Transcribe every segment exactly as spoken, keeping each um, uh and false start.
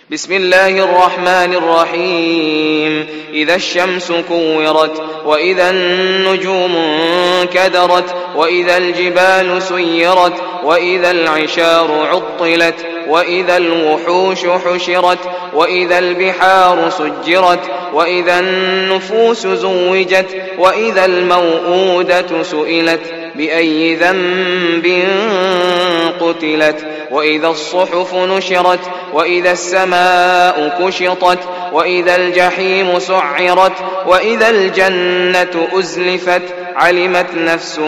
بسم الله الرحمن الرحيم إذا الشمس كورت وإذا النجوم انكدرت وإذا الجبال سيرت وإذا العشار عطلت وإذا الوحوش حشرت وإذا البحار سجرت وإذا النفوس زوجت وإذا الموءودة سئلت بأي ذنب قتلت وإذا الصحف نشرت وإذا السماء كشطت وإذا الجحيم سعرت وإذا الجنة أزلفت علمت نفس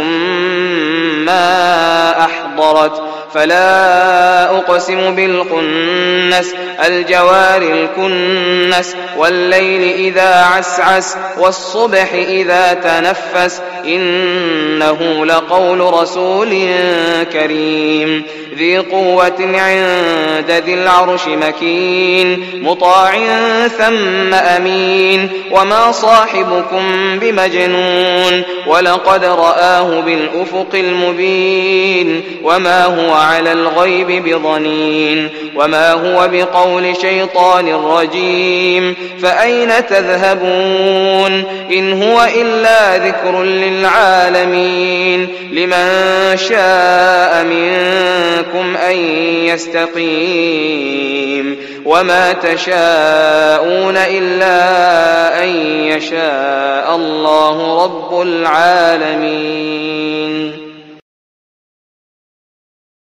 ما أحضرت فلا أقسم بالخنس الجوار الكنس والليل إذا عسعس والصبح إذا تنفس إنه لقول رسول كريم ذي قوة عند ذي العرش مكين مطاع ثم أمين وما صاحبكم بمجنون ولقد رآه بالأفق المبين وما هو على الغيب بضنين وما هو بقول شيطان رجيم فأين تذهبون إن هو إلا ذكر للعالمين لمن شاء منكم أن يستقيم وما تشاءون إلا أن يشاء الله رب العالمين.